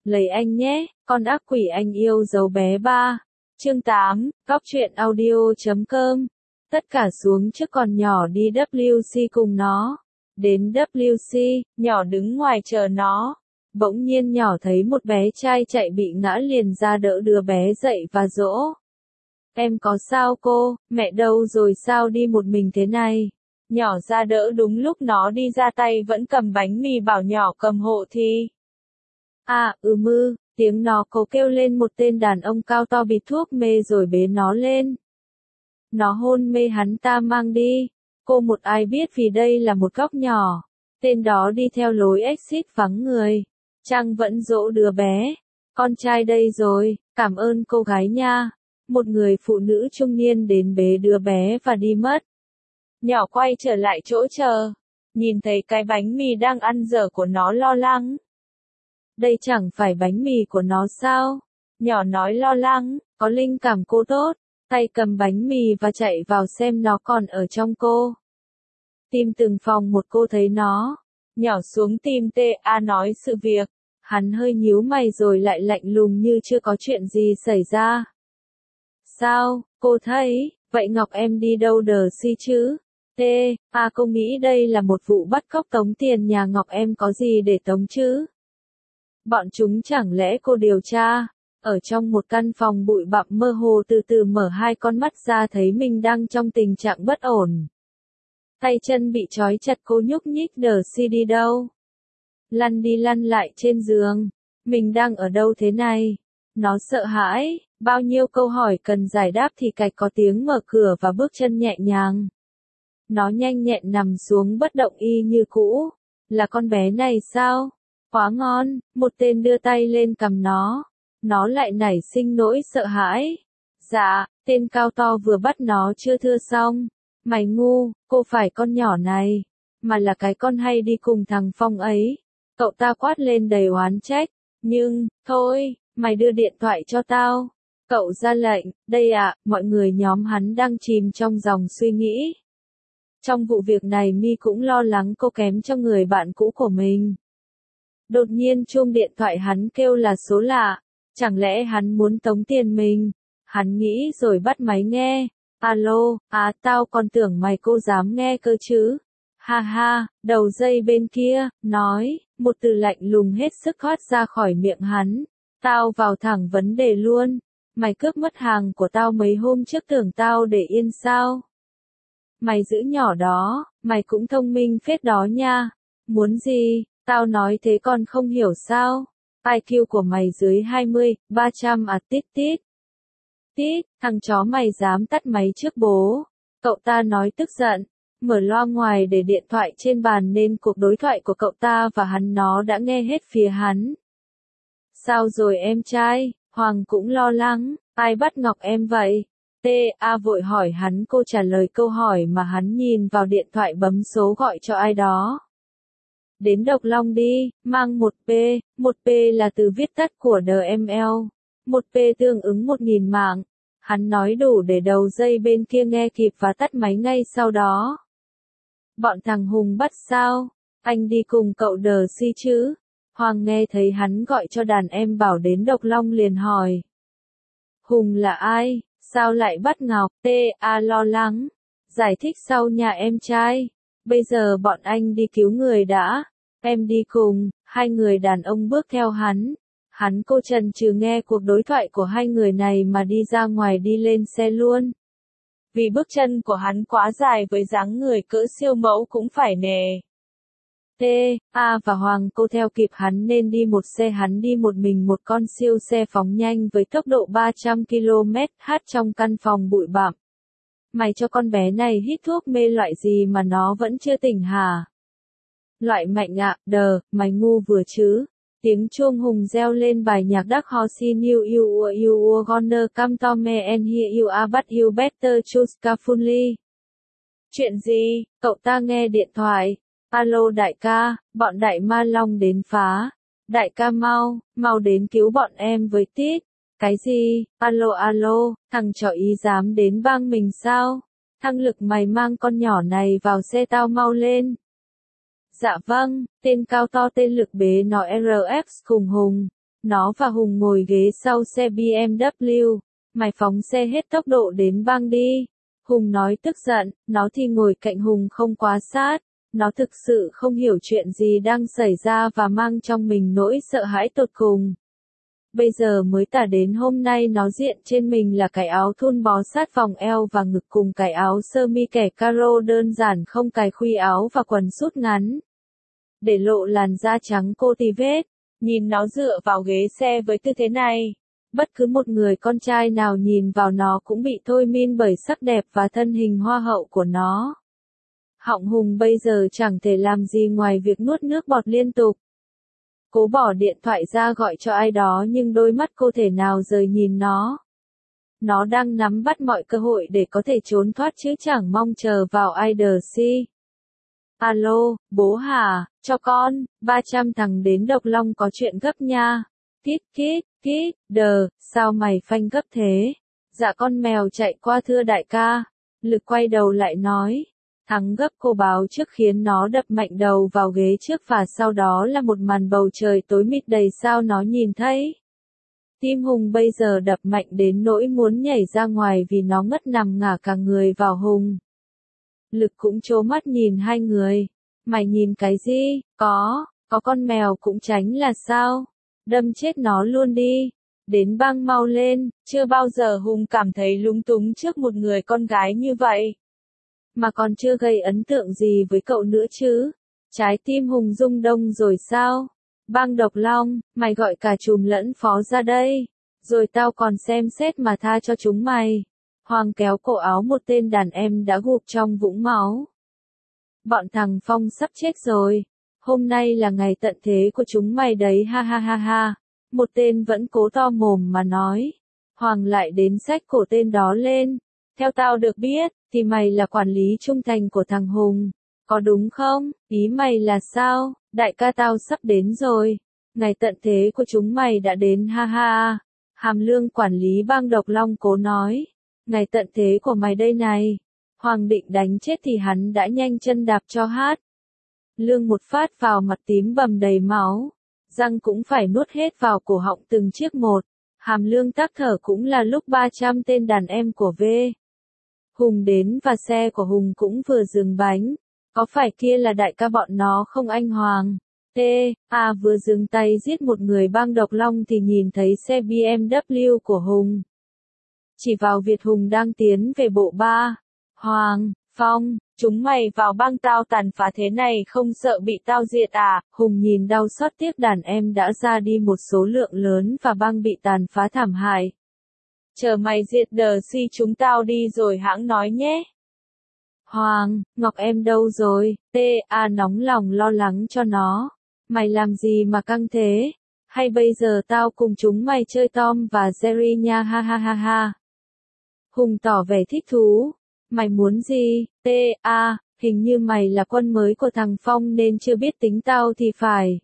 Lấy anh nhé, con ác quỷ anh yêu dấu bé ba. Chương 8, Góc truyện audio.com. Tất cả xuống trước còn nhỏ đi WC cùng nó. Đến WC, nhỏ đứng ngoài chờ nó. Bỗng nhiên nhỏ thấy một bé trai chạy bị ngã liền ra đỡ đứa bé dậy và dỗ. Em có sao cô, mẹ đâu rồi sao đi một mình thế này? Nhỏ ra đỡ đúng lúc nó đi ra tay vẫn cầm bánh mì bảo nhỏ cầm hộ thì. Tiếng nó cố kêu lên một tên đàn ông cao to bịt thuốc mê rồi bế nó lên. Nó hôn mê hắn ta mang đi. Cô một ai biết vì đây là một góc nhỏ. Tên đó đi theo lối exit vắng người. Trang vẫn dỗ đứa bé. Con trai đây rồi, cảm ơn cô gái nha. Một người phụ nữ trung niên đến bế đứa bé và đi mất. Nhỏ quay trở lại chỗ chờ. Nhìn thấy cái bánh mì đang ăn dở của nó lo lắng. Đây chẳng phải bánh mì của nó sao? Nhỏ nói lo lắng, có linh cảm cô tốt. Tay cầm bánh mì và chạy vào xem nó còn ở trong cô. Tìm từng phòng một cô thấy nó. Nhỏ xuống tìm TA nói sự việc. Hắn hơi nhíu mày rồi lại lạnh lùng như chưa có chuyện gì xảy ra. Sao, cô thấy, vậy Ngọc em đi đâu đờ si chứ? Cô nghĩ đây là một vụ bắt cóc tống tiền nhà Ngọc em có gì để tống chứ? Bọn chúng chẳng lẽ cô điều tra? Ở trong một căn phòng bụi bặm mơ hồ từ từ mở hai con mắt ra thấy mình đang trong tình trạng bất ổn. Tay chân bị trói chặt cô nhúc nhích đờ si đi đâu? Lăn đi lăn lại trên giường. Mình đang ở đâu thế này? Nó sợ hãi, bao nhiêu câu hỏi cần giải đáp thì cạch có tiếng mở cửa và bước chân nhẹ nhàng. Nó nhanh nhẹn nằm xuống bất động y như cũ. Là con bé này sao? Quá ngon, một tên đưa tay lên cầm nó. Nó lại nảy sinh nỗi sợ hãi. Dạ, tên cao to vừa bắt nó chưa thưa xong. Mày ngu, cô phải con nhỏ này. Mà là cái con hay đi cùng thằng Phong ấy. Cậu ta quát lên đầy oán trách. Nhưng, thôi, mày đưa điện thoại cho tao. Cậu ra lệnh, đây mọi người nhóm hắn đang chìm trong dòng suy nghĩ. Trong vụ việc này Mi cũng lo lắng cô kém cho người bạn cũ của mình. Đột nhiên chuông điện thoại hắn kêu là số lạ. Chẳng lẽ hắn muốn tống tiền mình? Hắn nghĩ rồi bắt máy nghe. Alo, tao còn tưởng mày cô dám nghe cơ chứ. Ha ha, đầu dây bên kia, nói, một từ lạnh lùng hết sức thoát ra khỏi miệng hắn. Tao vào thẳng vấn đề luôn. Mày cướp mất hàng của tao mấy hôm trước tưởng tao để yên sao? Mày giữ nhỏ đó, mày cũng thông minh phết đó nha. Muốn gì, tao nói thế con không hiểu sao? IQ của mày dưới 20, 300 tít tít. Tít, thằng chó mày dám tắt máy trước bố. Cậu ta nói tức giận. Mở loa ngoài để điện thoại trên bàn nên cuộc đối thoại của cậu ta và hắn nó đã nghe hết phía hắn. Sao rồi em trai? Hoàng cũng lo lắng. Ai bắt Ngọc em vậy? TA vội hỏi hắn, cô trả lời câu hỏi mà hắn nhìn vào điện thoại bấm số gọi cho ai đó. Đến Độc Long đi, mang 1P. 1P là từ viết tắt của DML. 1P tương ứng 1.000 mạng. Hắn nói đủ để đầu dây bên kia nghe kịp và tắt máy ngay sau đó. Bọn thằng Hùng bắt sao? Anh đi cùng cậu đờ si chứ? Hoàng nghe thấy hắn gọi cho đàn em bảo đến Độc Long liền hỏi. Hùng là ai? Sao lại bắt Ngọc? TA lo lắng. Giải thích sau nhà em trai. Bây giờ bọn anh đi cứu người đã. Em đi cùng. Hai người đàn ông bước theo hắn. Hắn cô chần chừ nghe cuộc đối thoại của hai người này mà đi ra ngoài đi lên xe luôn. Vì bước chân của hắn quá dài với dáng người cỡ siêu mẫu cũng phải nề. TA và Hoàng cô theo kịp hắn nên đi một xe, hắn đi một mình một con siêu xe phóng nhanh với tốc độ 300 km/h trong căn phòng bụi bặm. Mày cho con bé này hít thuốc mê loại gì mà nó vẫn chưa tỉnh hả? Loại mạnh mày ngu vừa chứ. Tiếng chuông Hùng reo lên bài nhạc Dark Horse you gonna come to me and here you are but you better choose carefully. Chuyện gì? Cậu ta nghe điện thoại. Alo đại ca, bọn đại ma long đến phá. Đại ca mau đến cứu bọn em với Tít. Cái gì? Alo, thằng trọ ý dám đến bang mình sao? Thăng Lực mày mang con nhỏ này vào xe tao mau lên. Dạ vâng, tên cao to tên Lực bế nó RX cùng Hùng. Nó và Hùng ngồi ghế sau xe BMW. Mày phóng xe hết tốc độ đến bang đi. Hùng nói tức giận, nó thì ngồi cạnh Hùng không quá sát. Nó thực sự không hiểu chuyện gì đang xảy ra và mang trong mình nỗi sợ hãi tột cùng. Bây giờ mới tả đến hôm nay nó diện trên mình là cái áo thun bó sát vòng eo và ngực cùng cái áo sơ mi kẻ caro đơn giản không cài khuy áo và quần sút ngắn. Để lộ làn da trắng cô tì vết, nhìn nó dựa vào ghế xe với tư thế này. Bất cứ một người con trai nào nhìn vào nó cũng bị thôi miên bởi sắc đẹp và thân hình hoa hậu của nó. Họng Hùng bây giờ chẳng thể làm gì ngoài việc nuốt nước bọt liên tục. Cố bỏ điện thoại ra gọi cho ai đó nhưng đôi mắt cô thể nào rời nhìn nó. Nó đang nắm bắt mọi cơ hội để có thể trốn thoát chứ chẳng mong chờ vào ai đờ si. Alo, bố hả, cho con, 300 thằng đến Độc Long có chuyện gấp nha. Kít, đờ, sao mày phanh gấp thế? Dạ con mèo chạy qua thưa đại ca. Lực quay đầu lại nói. Thắng gấp cô báo trước khiến nó đập mạnh đầu vào ghế trước và sau đó là một màn bầu trời tối mịt đầy sao nó nhìn thấy. Tim Hùng bây giờ đập mạnh đến nỗi muốn nhảy ra ngoài vì nó ngất nằm ngả cả người vào Hùng. Lực cũng trố mắt nhìn hai người. Mày nhìn cái gì? Có con mèo cũng tránh là sao? Đâm chết nó luôn đi. Đến bang mau lên, chưa bao giờ Hùng cảm thấy lúng túng trước một người con gái như vậy. Mà còn chưa gây ấn tượng gì với cậu nữa chứ. Trái tim Hùng rung đông rồi sao? Bang Độc Long, mày gọi cả trùm lẫn phó ra đây. Rồi tao còn xem xét mà tha cho chúng mày. Hoàng kéo cổ áo một tên đàn em đã gục trong vũng máu. Bọn thằng Phong sắp chết rồi. Hôm nay là ngày tận thế của chúng mày đấy ha ha ha ha. Một tên vẫn cố to mồm mà nói. Hoàng lại đến xách cổ tên đó lên. Theo tao được biết, thì mày là quản lý trung thành của thằng Hùng. Có đúng không? Ý mày là sao? Đại ca tao sắp đến rồi. Ngày tận thế của chúng mày đã đến ha ha. Hàm Lương quản lý bang Độc Long cố nói. Ngày tận thế của mày đây này. Hoàng định đánh chết thì hắn đã nhanh chân đạp cho hát. Lương một phát vào mặt tím bầm đầy máu. Răng cũng phải nuốt hết vào cổ họng từng chiếc một. Hàm Lương tắc thở cũng là lúc 300 tên đàn em của V. Hùng đến và xe của Hùng cũng vừa dừng bánh. Có phải kia là đại ca bọn nó không anh Hoàng? Vừa dừng tay giết một người bang Độc Long thì nhìn thấy xe BMW của Hùng. Chỉ vào Việt Hùng đang tiến về bộ ba. Hoàng, Phong, chúng mày vào bang tao tàn phá thế này không sợ bị tao diệt à? Hùng nhìn đau xót tiếc đàn em đã ra đi một số lượng lớn và bang bị tàn phá thảm hại. Chờ mày diệt đờ si chúng tao đi rồi hãng nói nhé. Hoàng, Ngọc em đâu rồi? Nóng lòng lo lắng cho nó. Mày làm gì mà căng thế? Hay bây giờ tao cùng chúng mày chơi Tom và Jerry nha ha ha ha ha. Hùng tỏ vẻ thích thú. Mày muốn gì? Hình như mày là quân mới của thằng Phong nên chưa biết tính tao thì phải.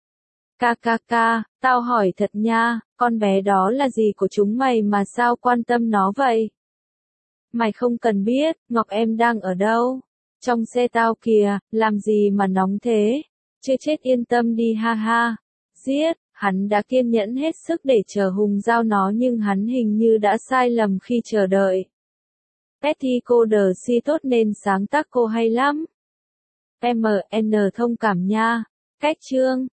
Tao hỏi thật nha, con bé đó là gì của chúng mày mà sao quan tâm nó vậy? Mày không cần biết, Ngọc em đang ở đâu? Trong xe tao kìa, làm gì mà nóng thế? Chưa chết yên tâm đi ha ha. Giết, hắn đã kiên nhẫn hết sức để chờ Hùng giao nó nhưng hắn hình như đã sai lầm khi chờ đợi. Petty cô đờ si tốt nên sáng tác cô hay lắm. MN thông cảm nha. Cách chương